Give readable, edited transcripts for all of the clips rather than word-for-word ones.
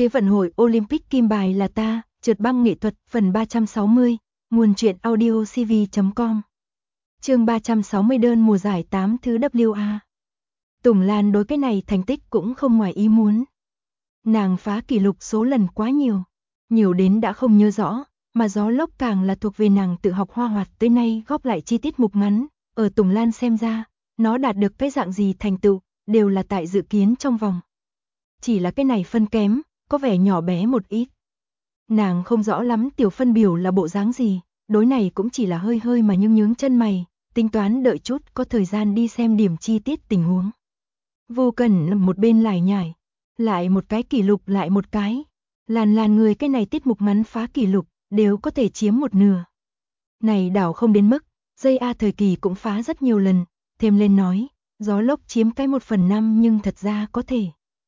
Thế vận hội Olympic kim bài là ta, trượt băng nghệ thuật, phần 360, nguồn truyện audio cv.com. Chương 360 đơn mùa giải 8 thứ WA. Tùng Lan đối cái này thành tích cũng không ngoài ý muốn. Nàng phá kỷ lục số lần quá nhiều đến đã không nhớ rõ, mà gió lốc càng là thuộc về nàng tự học hoa hoạt tới nay góp lại chi tiết mục ngắn, ở Tùng Lan xem ra, nó đạt được cái dạng gì thành tựu, đều là tại dự kiến trong vòng. Chỉ là cái này phân kém, có vẻ nhỏ bé một ít. Nàng không rõ lắm tiểu phân biểu là bộ dáng gì, đối này cũng chỉ là hơi mà nhướng chân mày, tính toán đợi chút có thời gian đi xem điểm chi tiết tình huống. Vô Cần một bên lải nhải, lại một cái kỷ lục lại một cái. Làn người cái này tiết mục ngắn phá kỷ lục, đều có thể chiếm một nửa. Này đảo không đến mức, dây A thời kỳ cũng phá rất nhiều lần, thêm lên nói, gió lốc chiếm cái 1/5 nhưng thật ra có thể.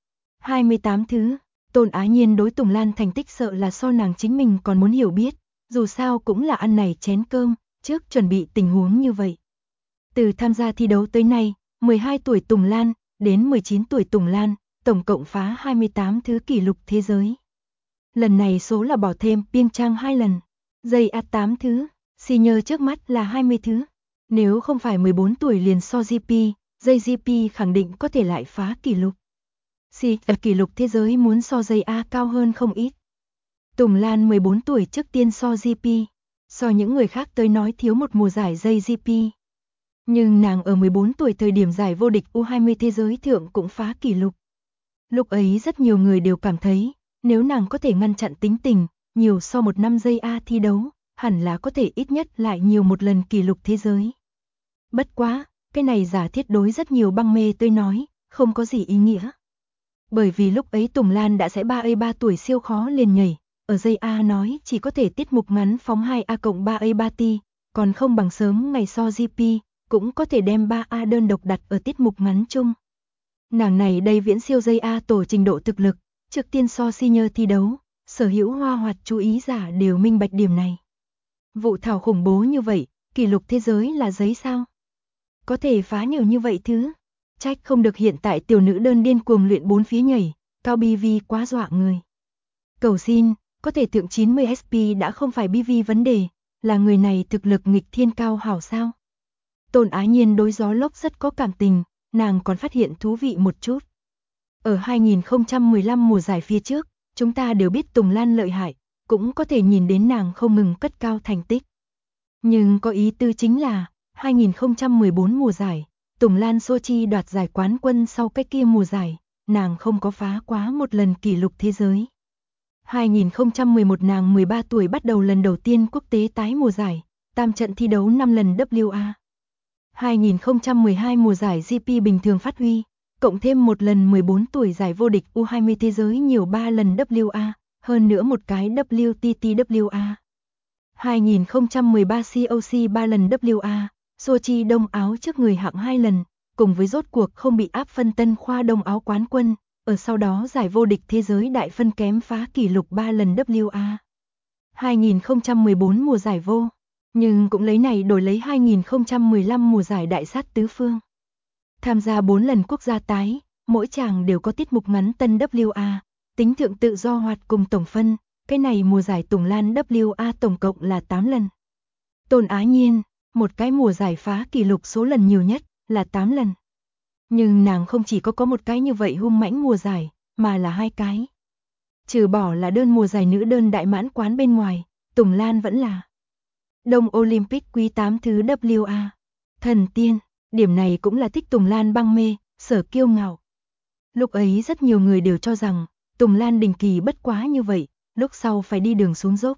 28 thứ, Tôn Á Nhiên đối Tùng Lan thành tích sợ là so nàng chính mình còn muốn hiểu biết, dù sao cũng là ăn này chén cơm, trước chuẩn bị tình huống như vậy. Từ tham gia thi đấu tới nay, 12 tuổi Tùng Lan, đến 19 tuổi Tùng Lan, tổng cộng phá 28 thứ kỷ lục thế giới. Lần này số là bỏ thêm Piêng Trang 2 lần, dây A 8 thứ, xì nhơ trước mắt là 20 thứ. Nếu không phải 14 tuổi liền so GP, dây GP khẳng định có thể lại phá kỷ lục. Kỷ lục thế giới muốn so dây A cao hơn không ít. Tùng Lan 14 tuổi trước tiên so GP, so những người khác tới nói thiếu một mùa giải dây GP. Nhưng nàng ở 14 tuổi thời điểm giải vô địch U20 thế giới thượng cũng phá kỷ lục. Lúc ấy rất nhiều người đều cảm thấy, nếu nàng có thể ngăn chặn tính tình, nhiều so một năm dây A thi đấu, hẳn là có thể ít nhất lại nhiều một lần kỷ lục thế giới. Bất quá, cái này giả thiết đối rất nhiều băng mê tới nói, không có gì ý nghĩa. Bởi vì lúc ấy Tùng Lan đã sẽ 3A3 tuổi siêu khó liền nhảy, ở dây A nói chỉ có thể tiết mục ngắn phóng 2A+3A3 ti, còn không bằng sớm ngày so GP, cũng có thể đem 3A đơn độc đặt ở tiết mục ngắn chung. Nàng này đây viễn siêu dây A tổ trình độ thực lực, trước tiên so senior thi đấu, sở hữu hoa hoạt chú ý giả đều minh bạch điểm này. Vụ thảo khủng bố như vậy, kỷ lục thế giới là giấy sao? Có thể phá nhiều như vậy thứ? Trách không được hiện tại tiểu nữ đơn điên cuồng luyện 4 phía nhảy, cao BV quá dọa người. Cầu xin, có thể thượng 90 SP đã không phải BV vấn đề, là người này thực lực nghịch thiên cao hảo sao? Tôn Á Nhiên đối gió lốc rất có cảm tình, nàng còn phát hiện thú vị một chút. Ở 2015 mùa giải phía trước, chúng ta đều biết Tùng Lan lợi hại, cũng có thể nhìn đến nàng không ngừng cất cao thành tích. Nhưng có ý tư chính là, 2014 mùa giải, Tùng Lan Sochi đoạt giải quán quân sau cái kia mùa giải, nàng không có phá quá một lần kỷ lục thế giới. 2011 nàng 13 tuổi bắt đầu lần đầu tiên quốc tế tái mùa giải, tam trận thi đấu 5 lần WA. 2012 mùa giải GP bình thường phát huy, cộng thêm một lần 14 tuổi giải vô địch U20 thế giới nhiều 3 lần WA, hơn nữa một cái WTTWA. 2013 COC 3 lần WA, Sochi đông áo trước người hạng 2 lần, cùng với rốt cuộc không bị áp phân tân khoa đông áo quán quân, ở sau đó giải vô địch thế giới đại phân kém phá kỷ lục 3 lần WA. 2014 mùa giải vô, nhưng cũng lấy này đổi lấy 2015 mùa giải đại sát tứ phương. Tham gia 4 lần quốc gia tái, mỗi chàng đều có tiết mục ngắn tân WA, tính thượng tự do hoạt cùng tổng phân, cái này mùa giải Tùng Lan WA tổng cộng là 8 lần. Tôn Á Nhiên, một cái mùa giải phá kỷ lục số lần nhiều nhất, là 8 lần. Nhưng nàng không chỉ có một cái như vậy hung mãnh mùa giải, mà là 2 cái. Trừ bỏ là đơn mùa giải nữ đơn đại mãn quán bên ngoài, Tùng Lan vẫn là Đông Olympic quý 8 thứ WA. Thần tiên, điểm này cũng là thích Tùng Lan băng mê, sở kiêu ngạo. Lúc ấy rất nhiều người đều cho rằng, Tùng Lan đình kỳ bất quá như vậy, lúc sau phải đi đường xuống dốc.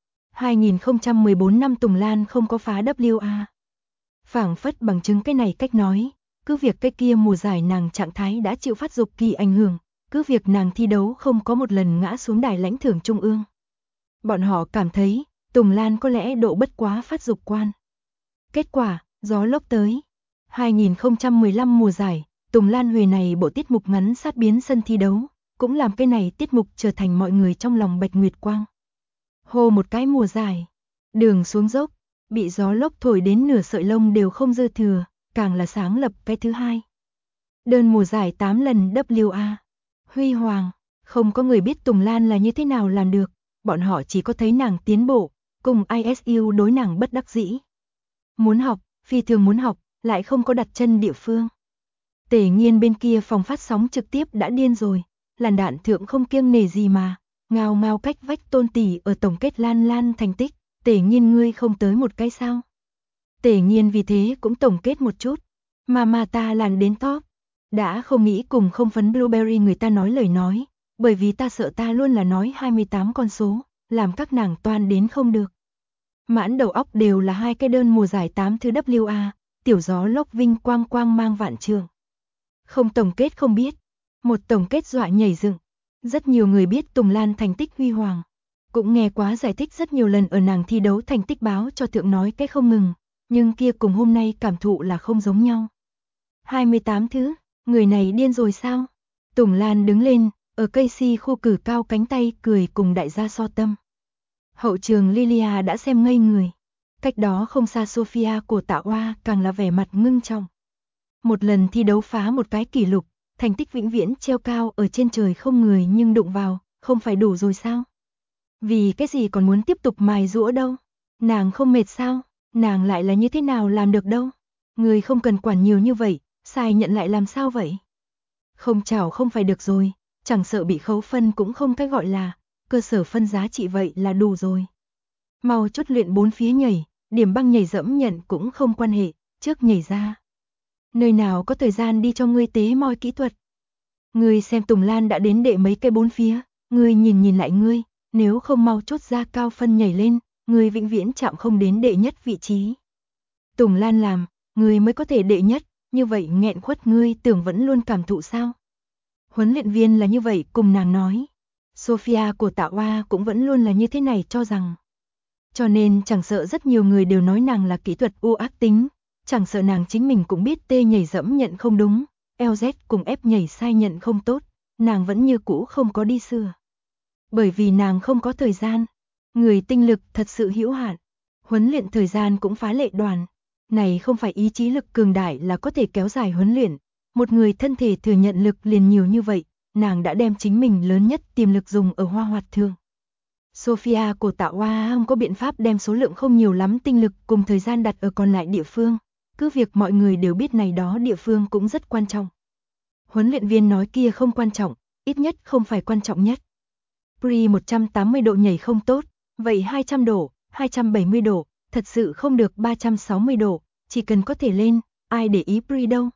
2014 năm Tùng Lan không có phá WA. Phảng phất bằng chứng cái này cách nói, cứ việc cái kia mùa giải nàng trạng thái đã chịu phát dục kỳ ảnh hưởng, cứ việc nàng thi đấu không có một lần ngã xuống đài lãnh thưởng trung ương. Bọn họ cảm thấy, Tùng Lan có lẽ độ bất quá phát dục quan. Kết quả, gió lốc tới. 2015 mùa giải, Tùng Lan huề này bộ tiết mục ngắn sát biến sân thi đấu, cũng làm cái này tiết mục trở thành mọi người trong lòng bạch nguyệt quang. Hô một cái mùa giải, đường xuống dốc, bị gió lốc thổi đến nửa sợi lông đều không dư thừa, càng là sáng lập cái thứ hai. Đơn mùa giải 8 lần WA, huy hoàng, Không có người biết Tùng Lan là như thế nào làm được, bọn họ chỉ có thấy nàng tiến bộ, cùng ISU đối nàng bất đắc dĩ. Muốn học, phi thường muốn học, lại không có đặt chân địa phương. Tề Nghiên bên kia phòng phát sóng trực tiếp đã điên rồi, làn đạn thượng không kiêng nể gì mà, ngao ngao cách vách Tôn tỷ ở tổng kết Lan Lan thành tích, Tề Nghiên ngươi không tới một cái sao? Tề Nghiên vì thế cũng tổng kết một chút, mà ta làn đến top, đã không nghĩ cùng không phấn Blueberry người ta nói lời nói, bởi vì ta sợ ta luôn là nói 28 con số, làm các nàng toan đến không được. Mãn đầu óc đều là hai cái đơn mùa giải 8 thứ WA, tiểu gió lốc vinh quang quang mang vạn trường. Không tổng kết không biết, một tổng kết dọa nhảy dựng. Rất nhiều người biết Tùng Lan thành tích huy hoàng, cũng nghe quá giải thích rất nhiều lần ở nàng thi đấu thành tích báo cho thượng nói cái không ngừng, nhưng kia cùng hôm nay cảm thụ là không giống nhau. 28 thứ, người này điên rồi sao? Tùng Lan đứng lên, ở cây si khu cử cao cánh tay cười cùng đại gia so tâm. Hậu trường Lilia đã xem ngây người. Cách đó không xa Sophia của Tạ Oa càng là vẻ mặt ngưng trọng. Một lần thi đấu phá một cái kỷ lục, thành tích vĩnh viễn treo cao ở trên trời không người nhưng đụng vào, không phải đủ rồi sao? Vì cái gì còn muốn tiếp tục mài giũa đâu? Nàng không mệt sao? Nàng lại là như thế nào làm được đâu? Người không cần quản nhiều như vậy, sai nhận lại làm sao vậy? Không chảo không phải được rồi, chẳng sợ bị khấu phân cũng không cái gọi là, cơ sở phân giá trị vậy là đủ rồi. Mau chút luyện 4 phía nhảy, điểm băng nhảy dẫm nhận cũng không quan hệ, trước nhảy ra. Nơi nào có thời gian đi cho ngươi tế moi kỹ thuật. Ngươi xem Tùng Lan đã đến đệ mấy cây 4 phía, ngươi nhìn lại ngươi, nếu không mau chút ra cao phân nhảy lên, ngươi vĩnh viễn chạm không đến đệ nhất vị trí. Tùng Lan làm, ngươi mới có thể đệ nhất, như vậy nghẹn khuất ngươi tưởng vẫn luôn cảm thụ sao? Huấn luyện viên là như vậy cùng nàng nói. Sophia của Tạ Oa cũng vẫn luôn là như thế này cho rằng. Cho nên chẳng sợ rất nhiều người đều nói nàng là kỹ thuật u ác tính, chẳng sợ nàng chính mình cũng biết tê nhảy dẫm nhận không đúng, LZ cùng ép nhảy sai nhận không tốt, nàng vẫn như cũ không có đi sửa. Bởi vì nàng không có thời gian, người tinh lực thật sự hữu hạn, huấn luyện thời gian cũng phá lệ đoàn. Này không phải ý chí lực cường đại là có thể kéo dài huấn luyện, một người thân thể thừa nhận lực liền nhiều như vậy, nàng đã đem chính mình lớn nhất tiềm lực dùng ở hoa hoạt thường. Sophia của Tạ Oa không có biện pháp đem số lượng không nhiều lắm tinh lực cùng thời gian đặt ở còn lại địa phương, cứ việc mọi người đều biết này đó địa phương cũng rất quan trọng. Huấn luyện viên nói kia không quan trọng, ít nhất không phải quan trọng nhất. Pre 180 độ nhảy không tốt, vậy 200 độ, 270 độ, thật sự không được 360 độ, chỉ cần có thể lên, ai để ý pre đâu.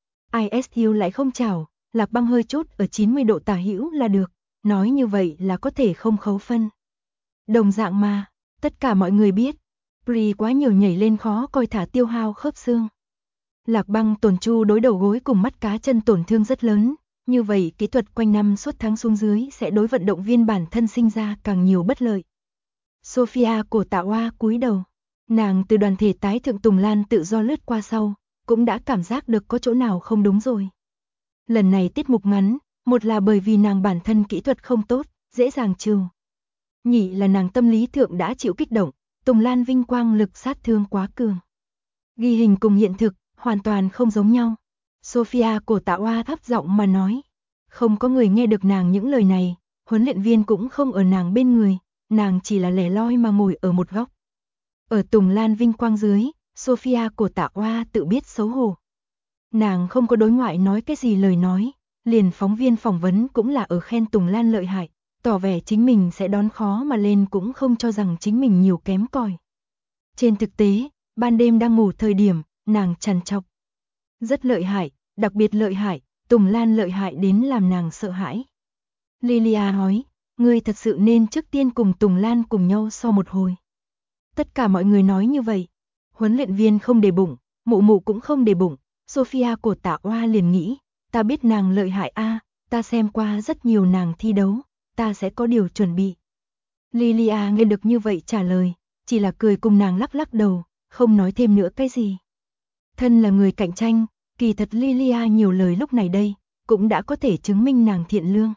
ISU lại không chảo, lạc băng hơi chút ở 90 độ tả hữu là được, nói như vậy là có thể không khấu phân. Đồng dạng mà, tất cả mọi người biết, pre quá nhiều nhảy lên khó coi thả tiêu hao khớp xương. Lạc băng tổn chu đối đầu gối cùng mắt cá chân tổn thương rất lớn, như vậy kỹ thuật quanh năm suốt tháng xuống dưới sẽ đối vận động viên bản thân sinh ra càng nhiều bất lợi. Sophia của Tạ Oa cúi đầu, nàng từ đoàn thể tái thượng Tùng Lan tự do lướt qua sau, cũng đã cảm giác được có chỗ nào không đúng rồi. Lần này tiết mục ngắn, một là bởi vì nàng bản thân kỹ thuật không tốt, dễ dàng trừ. Nhị là nàng tâm lý thượng đã chịu kích động, Tùng Lan vinh quang lực sát thương quá cường. Ghi hình cùng hiện thực, hoàn toàn không giống nhau. Sophia của Tạ Oa thấp giọng mà nói. Không có người nghe được nàng những lời này, huấn luyện viên cũng không ở nàng bên người, nàng chỉ là lẻ loi mà ngồi ở một góc. Ở Tùng Lan vinh quang dưới, Sophia của Tạ Oa tự biết xấu hổ. Nàng không có đối ngoại nói cái gì lời nói, liền phóng viên phỏng vấn cũng là ở khen Tùng Lan lợi hại, tỏ vẻ chính mình sẽ đón khó mà lên cũng không cho rằng chính mình nhiều kém cỏi. Trên thực tế, ban đêm đang ngủ thời điểm, nàng trằn trọc. Rất lợi hại, đặc biệt lợi hại, Tùng Lan lợi hại đến làm nàng sợ hãi. Lilia nói, ngươi thật sự nên trước tiên cùng Tùng Lan cùng nhau so một hồi. Tất cả mọi người nói như vậy. Huấn luyện viên không để bụng, mụ mụ cũng không để bụng. Sophia của Tạ Oa liền nghĩ, ta biết nàng lợi hại a, ta xem qua rất nhiều nàng thi đấu, ta sẽ có điều chuẩn bị. Lilia nghe được như vậy trả lời, chỉ là cười cùng nàng lắc lắc đầu, không nói thêm nữa cái gì. Thân là người cạnh tranh, kỳ thật Lilia nhiều lời lúc này đây, cũng đã có thể chứng minh nàng thiện lương.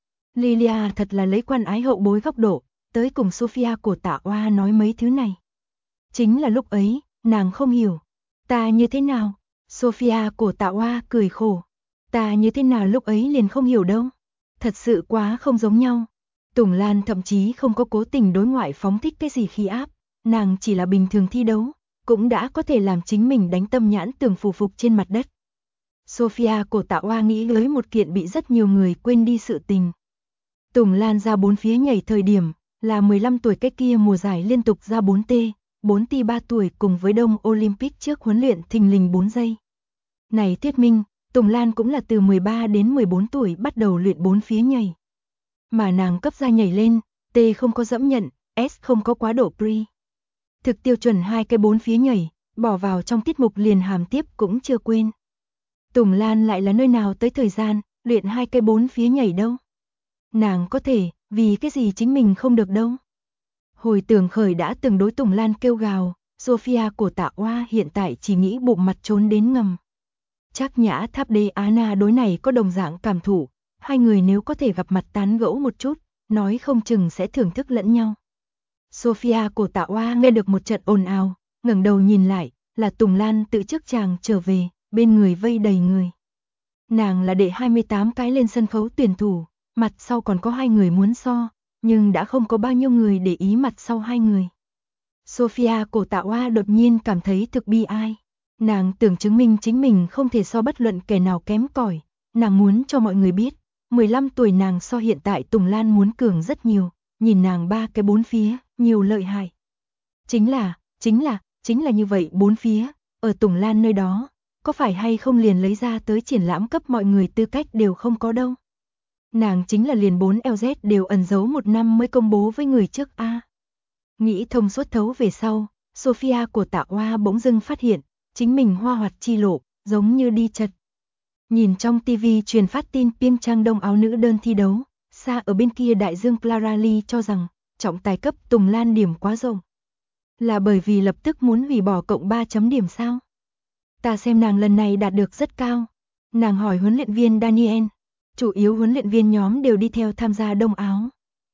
Lilia thật là lấy quan ái hậu bối góc độ, tới cùng Sophia của Tạ Oa nói mấy thứ này. Chính là lúc ấy, nàng không hiểu. Ta như thế nào? Sophia của Tạ Oa cười khổ. Ta như thế nào lúc ấy liền không hiểu đâu. Thật sự quá không giống nhau. Tùng Lan thậm chí không có cố tình đối ngoại phóng thích cái gì khí áp, nàng chỉ là bình thường thi đấu, cũng đã có thể làm chính mình đánh tâm nhãn tường phù phục trên mặt đất. Sophia Cổ Tạ Oa nghĩ tới một kiện bị rất nhiều người quên đi sự tình. Tùng Lan ra 4 phía nhảy thời điểm, là 15 tuổi cái kia mùa giải liên tục ra 4T, 4T 3 tuổi cùng với Đông Olympic trước huấn luyện thình lình 4 giây. Này thuyết minh, Tùng Lan cũng là từ 13 đến 14 tuổi bắt đầu luyện 4 phía nhảy. Mà nàng cấp ra nhảy lên, T không có dẫm nhận, S không có quá độ pre. Thực tiêu chuẩn 2 cái 4 phía nhảy, bỏ vào trong tiết mục liền hàm tiếp cũng chưa quên. Tùng Lan lại là nơi nào tới thời gian, luyện 2 cái 4 phía nhảy đâu. Nàng có thể, vì cái gì chính mình không được đâu. Hồi tưởng khởi đã từng đối Tùng Lan kêu gào, Sophia Cổ Tạ Oa hiện tại chỉ nghĩ bụng mặt trốn đến ngầm. Trác Nhã Tháp Đê Anna đối này có đồng dạng cảm thụ, hai người nếu có thể gặp mặt tán gẫu một chút, nói không chừng sẽ thưởng thức lẫn nhau. Sophia Cổ Tạ Oa nghe được một trận ồn ào, ngẩng đầu nhìn lại, là Tùng Lan tự trước chàng trở về, bên người vây đầy người. Nàng là đệ 28 cái lên sân khấu tuyển thủ, mặt sau còn có 2 người muốn so, nhưng đã không có bao nhiêu người để ý mặt sau 2 người. Sophia Cổ Tạ Oa đột nhiên cảm thấy thực bi ai. Nàng tưởng chứng minh chính mình không thể so bất luận kẻ nào kém cỏi, nàng muốn cho mọi người biết, 15 tuổi nàng so hiện tại Tùng Lan muốn cường rất nhiều, nhìn nàng 3 cái 4 phía, nhiều lợi hại. Chính là như vậy 4 phía, ở Tùng Lan nơi đó, có phải hay không liền lấy ra tới triển lãm cấp mọi người tư cách đều không có đâu. Nàng chính là liền 4 LZ đều ẩn giấu 1 năm mới công bố với người trước a. Nghĩ thông suốt thấu về sau, Sophia Cổ Tạ Oa bỗng dưng phát hiện, chính mình hoa hoạt chi lộ, giống như đi chật. Nhìn trong TV truyền phát tin Piêng Trang Đông áo nữ đơn thi đấu, xa ở bên kia đại dương Clara Lee cho rằng, trọng tài cấp Tùng Lan điểm quá rộng. Là bởi vì lập tức muốn hủy bỏ cộng 3 chấm điểm sao? Ta xem nàng lần này đạt được rất cao. Nàng hỏi huấn luyện viên Daniel, chủ yếu huấn luyện viên nhóm đều đi theo tham gia đông áo.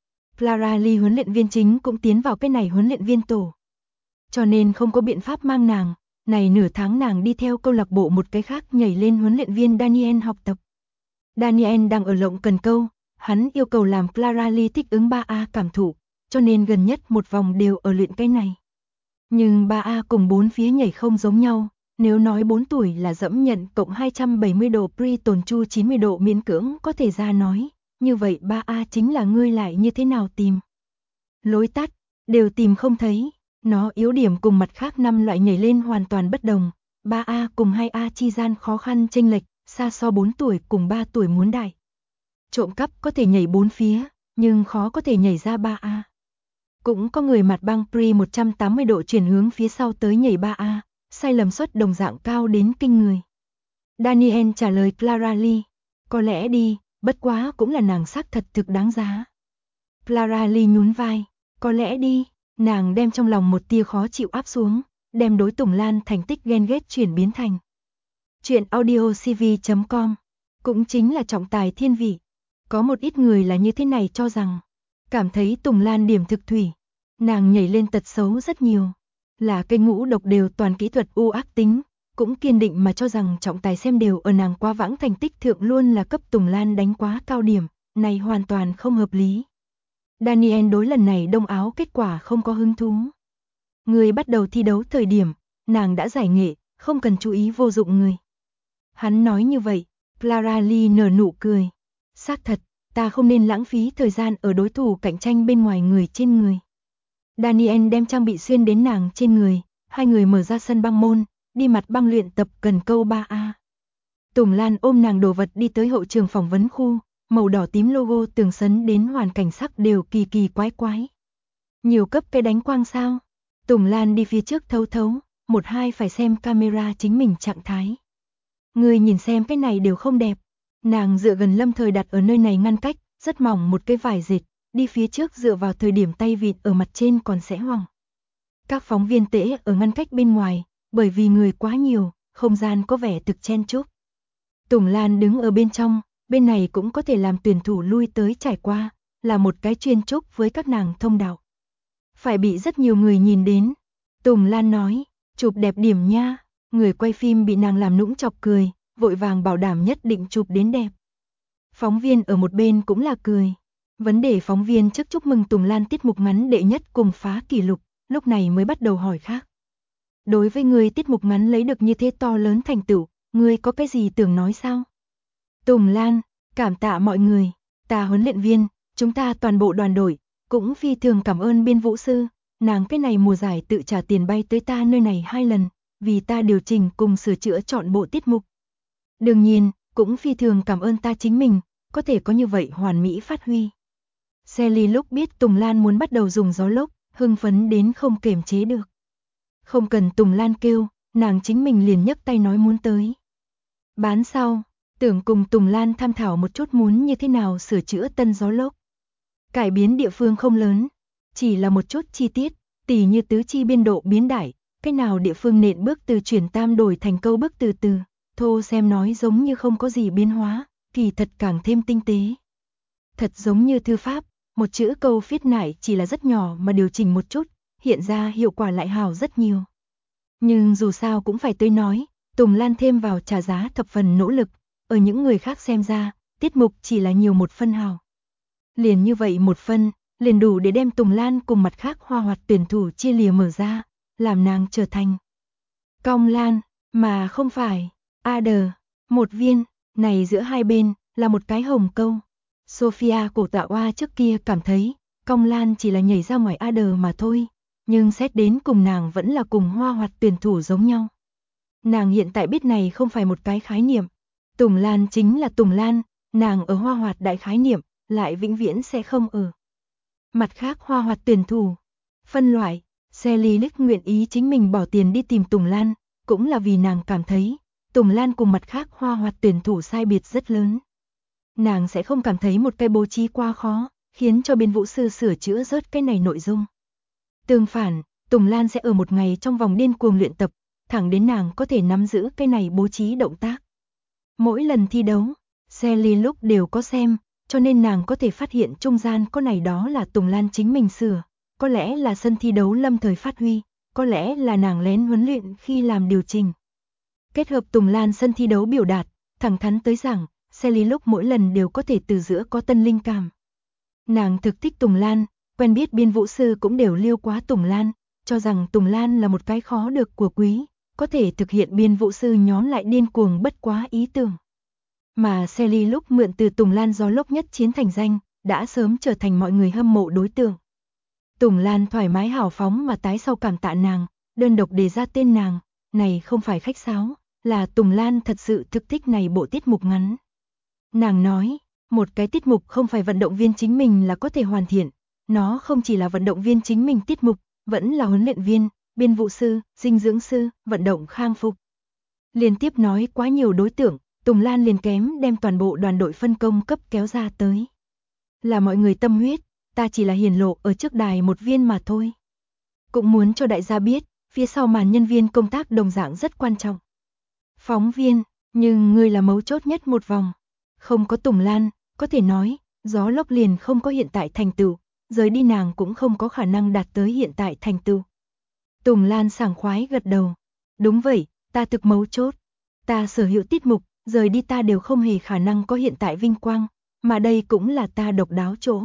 Clara Lee huấn luyện viên chính cũng tiến vào cái này huấn luyện viên tổ. Cho nên không có biện pháp mang nàng, này nửa tháng nàng đi theo câu lạc bộ một cái khác nhảy lên huấn luyện viên Daniel học tập. Daniel đang ở lộng cần câu, hắn yêu cầu làm Clara Lee thích ứng 3A cảm thụ, cho nên gần nhất một vòng đều ở luyện cái này. Nhưng 3A cùng 4 phía nhảy không giống nhau, nếu nói 4 tuổi là dẫm nhận cộng 270 độ pre tồn chu 90 độ miễn cưỡng có thể ra nói, như vậy 3A chính là ngươi lại như thế nào tìm. Lối tắt, đều tìm không thấy, nó yếu điểm cùng mặt khác 5 loại nhảy lên hoàn toàn bất đồng, 3A cùng 2A chi gian khó khăn chênh lệch, xa so 4 tuổi cùng 3 tuổi muốn đại. Trộm cắp có thể nhảy 4 phía, nhưng khó có thể nhảy ra 3A. Cũng có người mặt băng pre 180 độ chuyển hướng phía sau tới nhảy 3A, sai lầm suất đồng dạng cao đến kinh người. Daniel trả lời Clara Lee, có lẽ đi, bất quá cũng là nàng xác thật thực đáng giá. Clara Lee nhún vai, có lẽ đi, nàng đem trong lòng một tia khó chịu áp xuống, đem đối Tùng Lan thành tích ghen ghét chuyển biến thành. Chuyện audiocv.com, cũng chính là trọng tài thiên vị. Có một ít người là như thế này cho rằng, cảm thấy Tùng Lan điểm thực thủy, nàng nhảy lên tật xấu rất nhiều, là cây ngũ độc đều toàn kỹ thuật u ác tính, cũng kiên định mà cho rằng trọng tài xem đều ở nàng quá vãng thành tích thượng luôn là cấp Tùng Lan đánh quá cao điểm, này hoàn toàn không hợp lý. Daniel đối lần này đông áo kết quả không có hứng thú. Người bắt đầu thi đấu thời điểm, nàng đã giải nghệ, không cần chú ý vô dụng người. Hắn nói như vậy, Clara Lee nở nụ cười. Xác thật, ta không nên lãng phí thời gian ở đối thủ cạnh tranh bên ngoài người trên người. Daniel đem trang bị xuyên đến nàng trên người, hai người mở ra sân băng môn, đi mặt băng luyện tập cần câu 3A. Tùng Lan ôm nàng đồ vật đi tới hậu trường phỏng vấn khu, màu đỏ tím logo tường sấn đến hoàn cảnh sắc đều kỳ kỳ quái quái. Nhiều cấp cái đánh quang sao? Tùng Lan đi phía trước thấu thấu, 1-2 phải xem camera chính mình trạng thái. Người nhìn xem cái này đều không đẹp. Nàng dựa gần Lâm Thời đặt ở nơi này ngăn cách, rất mỏng một cái vải dệt, đi phía trước dựa vào thời điểm tay vịt ở mặt trên còn sẽ hoằng. Các phóng viên tễ ở ngăn cách bên ngoài, bởi vì người quá nhiều, không gian có vẻ thực chen chúc. Tùng Lan đứng ở bên trong, bên này cũng có thể làm tuyển thủ lui tới trải qua, là một cái chuyên trúc với các nàng thông đạo. Phải bị rất nhiều người nhìn đến. Tùng Lan nói, chụp đẹp điểm nha, người quay phim bị nàng làm nũng chọc cười, vội vàng bảo đảm nhất định chụp đến đẹp. Phóng viên ở một bên cũng là cười. Vấn đề phóng viên trước chúc mừng Tùng Lan tiết mục ngắn đệ nhất cùng phá kỷ lục, lúc này mới bắt đầu hỏi khác. Đối với người tiết mục ngắn lấy được như thế to lớn thành tựu, ngươi có cái gì tưởng nói sao? Tùng Lan, cảm tạ mọi người, ta huấn luyện viên, chúng ta toàn bộ đoàn đội, cũng phi thường cảm ơn biên vũ sư, nàng cái này mùa giải tự trả tiền bay tới ta nơi này 2 lần, vì ta điều chỉnh cùng sửa chữa chọn bộ tiết mục. Đương nhiên, cũng phi thường cảm ơn ta chính mình, có thể có như vậy hoàn mỹ phát huy. Sally lúc biết Tùng Lan muốn bắt đầu dùng gió lốc, hưng phấn đến không kiềm chế được. Không cần Tùng Lan kêu, nàng chính mình liền nhấc tay nói muốn tới. Bán sau, tưởng cùng Tùng Lan tham thảo một chút muốn như thế nào sửa chữa tân gió lốc. Cải biến địa phương không lớn, chỉ là một chút chi tiết, tỉ như tứ chi biên độ biến đại, cái nào địa phương nện bước từ chuyển tam đổi thành câu bước từ từ, thô xem nói giống như không có gì biến hóa, kỳ thật càng thêm tinh tế. Thật giống như thư pháp, một chữ câu viết nải chỉ là rất nhỏ mà điều chỉnh một chút, hiện ra hiệu quả lại hào rất nhiều. Nhưng dù sao cũng phải tới nói, Tùng Lan thêm vào trả giá thập phần nỗ lực, ở những người khác xem ra, tiết mục chỉ là nhiều một phân hào. Liền như vậy một phân, liền đủ để đem Tùng Lan cùng mặt khác hoa hoạt tuyển thủ chia lìa mở ra, làm nàng trở thành Cong Lan, mà không phải Adder, một viên, này giữa hai bên là một cái hồng câu. Sophia cổ tạ oa trước kia cảm thấy, Cong Lan chỉ là nhảy ra ngoài Adder mà thôi, nhưng xét đến cùng nàng vẫn là cùng hoa hoạt tuyển thủ giống nhau. Nàng hiện tại biết này không phải một cái khái niệm, Tùng Lan chính là Tùng Lan, nàng ở hoa hoạt đại khái niệm, lại vĩnh viễn sẽ không ở. Mặt khác hoa hoạt tuyển thủ, phân loại, Sally Lick nguyện ý chính mình bỏ tiền đi tìm Tùng Lan, cũng là vì nàng cảm thấy, Tùng Lan cùng mặt khác hoa hoạt tuyển thủ sai biệt rất lớn. Nàng sẽ không cảm thấy một cái bố trí quá khó, khiến cho biên vũ sư sửa chữa rớt cái này nội dung. Tương phản, Tùng Lan sẽ ở một ngày trong vòng điên cuồng luyện tập, thẳng đến nàng có thể nắm giữ cái này bố trí động tác. Mỗi lần thi đấu, Sally lúc đều có xem, cho nên nàng có thể phát hiện trung gian có này đó là Tùng Lan chính mình sửa, có lẽ là sân thi đấu lâm thời phát huy, có lẽ là nàng lén huấn luyện khi làm điều chỉnh. Kết hợp Tùng Lan sân thi đấu biểu đạt, thẳng thắn tới rằng, Sally lúc mỗi lần đều có thể từ giữa có tân linh cảm. Nàng thực thích Tùng Lan, quen biết biên vũ sư cũng đều liêu quá Tùng Lan, cho rằng Tùng Lan là một cái khó được của quý, có thể thực hiện biên vũ sư nhóm lại điên cuồng bất quá ý tưởng. Mà Sally lúc mượn từ Tùng Lan gió lốc nhất chiến thành danh, đã sớm trở thành mọi người hâm mộ đối tượng. Tùng Lan thoải mái hào phóng mà tái sau cảm tạ nàng, đơn độc đề ra tên nàng, này không phải khách sáo, là Tùng Lan thật sự thực thích này bộ tiết mục ngắn. Nàng nói, một cái tiết mục không phải vận động viên chính mình là có thể hoàn thiện, nó không chỉ là vận động viên chính mình tiết mục, vẫn là huấn luyện viên, biên vũ sư, dinh dưỡng sư, vận động khang phục. Liên tiếp nói quá nhiều đối tượng, Tùng Lan liền kém đem toàn bộ đoàn đội phân công cấp kéo ra tới. Là mọi người tâm huyết, ta chỉ là hiển lộ ở trước đài một viên mà thôi. Cũng muốn cho đại gia biết, phía sau màn nhân viên công tác đồng dạng rất quan trọng. Phóng viên, nhưng ngươi là mấu chốt nhất một vòng. Không có Tùng Lan, có thể nói, gió lốc liền không có hiện tại thành tựu, rời đi nàng cũng không có khả năng đạt tới hiện tại thành tựu. Tùng Lan sảng khoái gật đầu. Đúng vậy, ta thực mấu chốt. Ta sở hữu tiết mục, rời đi ta đều không hề khả năng có hiện tại vinh quang, mà đây cũng là ta độc đáo chỗ.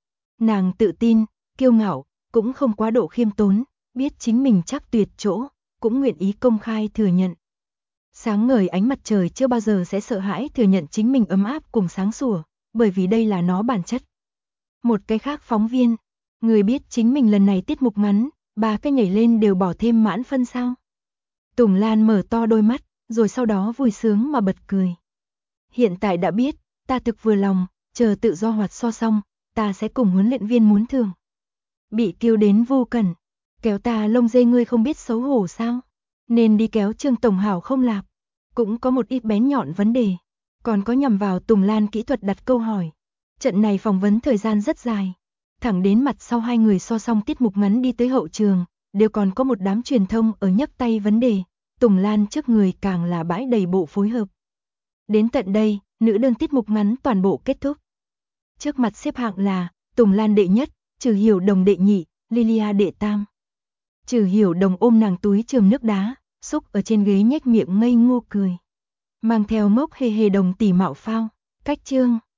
Nàng tự tin, kiêu ngạo, cũng không quá độ khiêm tốn, biết chính mình chắc tuyệt chỗ, cũng nguyện ý công khai thừa nhận. Sáng ngời ánh mặt trời chưa bao giờ sẽ sợ hãi thừa nhận chính mình ấm áp cùng sáng sủa, bởi vì đây là nó bản chất. Một cái khác phóng viên, người biết chính mình lần này tiết mục ngắn, 3 cái nhảy lên đều bỏ thêm mãn phân sao. Tùng Lan mở to đôi mắt, rồi sau đó vui sướng mà bật cười. Hiện tại đã biết, ta thực vừa lòng, chờ tự do hoạt so xong, ta sẽ cùng huấn luyện viên muốn thưởng. Bị kêu đến vô cẩn, kéo ta lông dê ngươi không biết xấu hổ sao? Nên đi kéo Trương Tổng Hảo không lạp? Cũng có một ít bén nhọn vấn đề, còn có nhằm vào Tùng Lan kỹ thuật đặt câu hỏi. Trận này phỏng vấn thời gian rất dài, thẳng đến mặt sau hai người so xong tiết mục ngắn đi tới hậu trường, đều còn có một đám truyền thông ở nhấc tay vấn đề, Tùng Lan trước người càng là bãi đầy bộ phối hợp. Đến tận đây, nữ đơn tiết mục ngắn toàn bộ kết thúc. Trước mặt xếp hạng là Tùng Lan đệ nhất, Trừ Hiểu Đồng đệ nhị, Lilia đệ tam. Trừ Hiểu Đồng ôm nàng túi chườm nước đá, xúc ở trên ghế nhếch miệng ngây ngô cười. Mang theo mốc hề hề đồng tỷ mạo phao, cách chương.